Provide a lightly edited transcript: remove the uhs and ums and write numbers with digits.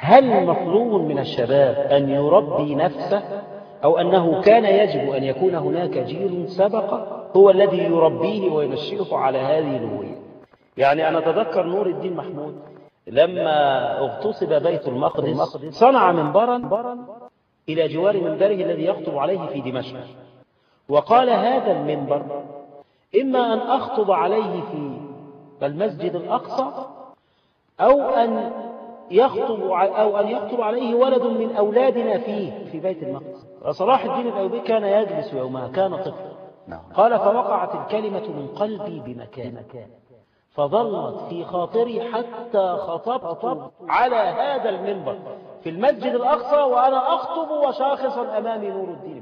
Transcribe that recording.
هل مطلوب من الشباب أن يربي نفسه، أو أنه كان يجب أن يكون هناك جيل سبق هو الذي يربيه وينشئه على هذه الهوية؟ يعني أنا أتذكر نور الدين محمود لما اغتصب بيت المقدس صنع منبرا إلى جوار منبره الذي يخطب عليه في دمشق، وقال هذا المنبر إما أن أخطب عليه في المسجد الأقصى أو أن يخطب عليه ولد من أولادنا في بيت المقدس. صلاح الدين الأيوبي كان يجلس يومها، كان طفلا، قال فوقعت الكلمة من قلبي بمكان، فظلت في خاطري حتى خطبت على هذا المنبر في المسجد الأقصى وأنا أخطب وشاخصا أمامي نور الدين.